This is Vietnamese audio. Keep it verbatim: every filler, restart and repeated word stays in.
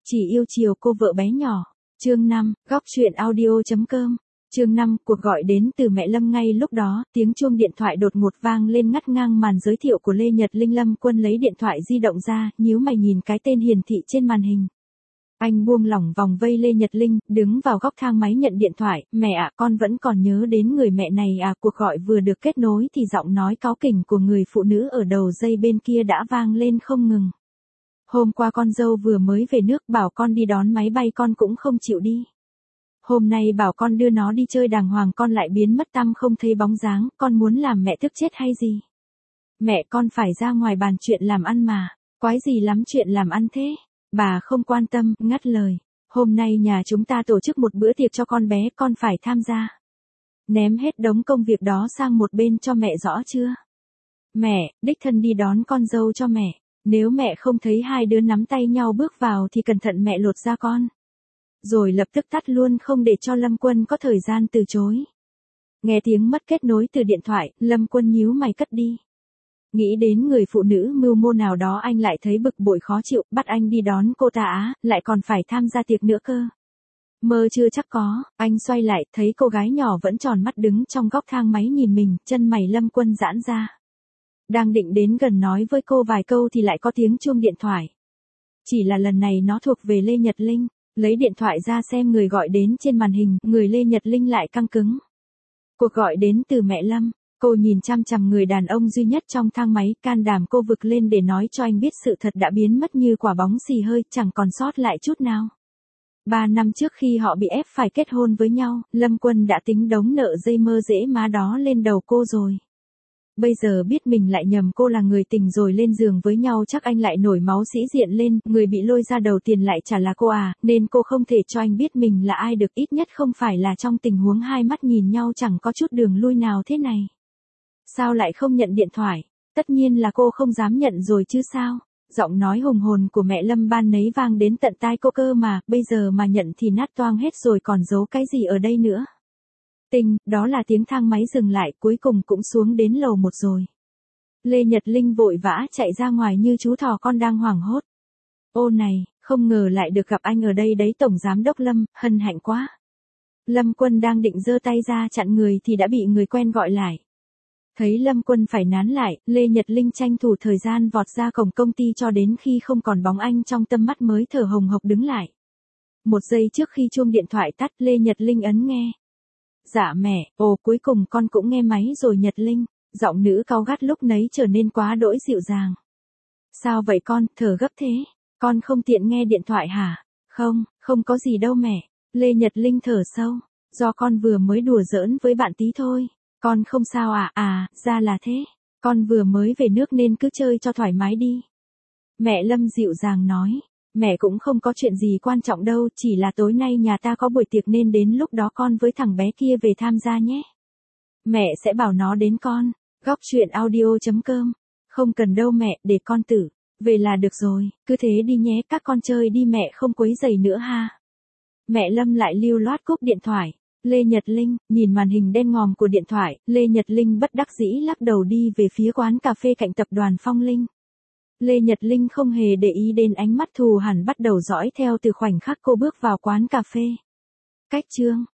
Chỉ yêu chiều cô vợ bé nhỏ. Chương năm, góc truyện audio.com. Chương năm, cuộc gọi đến từ mẹ Lâm. Ngay lúc đó, tiếng chuông điện thoại đột ngột vang lên ngắt ngang màn giới thiệu của Lê Nhật Linh. Lâm Quân lấy điện thoại di động ra, nhíu mày nhìn cái tên hiển thị trên màn hình. Anh buông lỏng vòng vây Lê Nhật Linh, đứng vào góc thang máy nhận điện thoại. Mẹ ạ, con vẫn còn nhớ đến người mẹ này à. Cuộc gọi vừa được kết nối thì giọng nói cáu kỉnh của người phụ nữ ở đầu dây bên kia đã vang lên không ngừng. Hôm qua con dâu vừa mới về nước, bảo con đi đón máy bay con cũng không chịu đi. Hôm nay bảo con đưa nó đi chơi đàng hoàng con lại biến mất tăm không thấy bóng dáng, con muốn làm mẹ tức chết hay gì? Mẹ, con phải ra ngoài bàn chuyện làm ăn mà. Quái gì lắm chuyện làm ăn thế? Bà không quan tâm, ngắt lời. Hôm nay nhà chúng ta tổ chức một bữa tiệc cho con bé, con phải tham gia. Ném hết đống công việc đó sang một bên cho mẹ rõ chưa? Mẹ, đích thân đi đón con dâu cho mẹ. Nếu mẹ không thấy hai đứa nắm tay nhau bước vào thì cẩn thận mẹ lột da con. Rồi lập tức tắt luôn không để cho Lâm Quân có thời gian từ chối. Nghe tiếng mất kết nối từ điện thoại, Lâm Quân nhíu mày cất đi. Nghĩ đến người phụ nữ mưu mô nào đó anh lại thấy bực bội khó chịu, bắt anh đi đón cô ta á, lại còn phải tham gia tiệc nữa cơ. Mơ chưa chắc có, anh xoay lại, thấy cô gái nhỏ vẫn tròn mắt đứng trong góc thang máy nhìn mình, chân mày Lâm Quân giãn ra. Đang định đến gần nói với cô vài câu thì lại có tiếng chuông điện thoại. Chỉ là lần này nó thuộc về Lê Nhật Linh, lấy điện thoại ra xem người gọi đến trên màn hình, người Lê Nhật Linh lại căng cứng. Cuộc gọi đến từ mẹ Lâm, cô nhìn chăm chằm người đàn ông duy nhất trong thang máy, can đảm cô vực lên để nói cho anh biết sự thật đã biến mất như quả bóng xì hơi, chẳng còn sót lại chút nào. Ba năm trước khi họ bị ép phải kết hôn với nhau, Lâm Quân đã tính đống nợ dây mơ dễ má đó lên đầu cô rồi. Bây giờ biết mình lại nhầm cô là người tình rồi lên giường với nhau chắc anh lại nổi máu sĩ diện lên, người bị lôi ra đầu tiền lại chả là cô à, nên cô không thể cho anh biết mình là ai được, ít nhất không phải là trong tình huống hai mắt nhìn nhau chẳng có chút đường lui nào thế này. Sao lại không nhận điện thoại? Tất nhiên là cô không dám nhận rồi chứ sao? Giọng nói hùng hồn của mẹ Lâm ban nấy vang đến tận tai cô cơ mà, bây giờ mà nhận thì nát toang hết rồi còn giấu cái gì ở đây nữa. Tinh, đó là tiếng thang máy dừng lại, cuối cùng cũng xuống đến lầu một rồi. Lê Nhật Linh vội vã chạy ra ngoài như chú thỏ con đang hoảng hốt. Ô này, không ngờ lại được gặp anh ở đây đấy Tổng Giám Đốc Lâm, hân hạnh quá. Lâm Quân đang định giơ tay ra chặn người thì đã bị người quen gọi lại. Thấy Lâm Quân phải nán lại, Lê Nhật Linh tranh thủ thời gian vọt ra cổng công ty cho đến khi không còn bóng anh trong tầm mắt mới thở hồng hộc đứng lại. Một giây trước khi chuông điện thoại tắt, Lê Nhật Linh ấn nghe. Dạ mẹ, ồ cuối cùng con cũng nghe máy rồi Nhật Linh, giọng nữ cáu gắt lúc nấy trở nên quá đỗi dịu dàng. Sao vậy con, thở gấp thế, con không tiện nghe điện thoại hả? Không, không có gì đâu mẹ, Lê Nhật Linh thở sâu, do con vừa mới đùa giỡn với bạn tí thôi, con không sao à, à, ra là thế, con vừa mới về nước nên cứ chơi cho thoải mái đi. Mẹ Lâm dịu dàng nói. Mẹ cũng không có chuyện gì quan trọng đâu, chỉ là tối nay nhà ta có buổi tiệc nên đến lúc đó con với thằng bé kia về tham gia nhé. Mẹ sẽ bảo nó đến con. Góc truyện audio.com. Không cần đâu mẹ, để con tự về là được rồi, cứ thế đi nhé, các con chơi đi mẹ không quấy rầy nữa ha. Mẹ Lâm lại lưu loát cúp điện thoại. Lê Nhật Linh, nhìn màn hình đen ngòm của điện thoại, Lê Nhật Linh bất đắc dĩ lắc đầu đi về phía quán cà phê cạnh tập đoàn Phong Linh. Lê Nhật Linh không hề để ý đến ánh mắt thù hằn bắt đầu dõi theo từ khoảnh khắc cô bước vào quán cà phê. Cách chương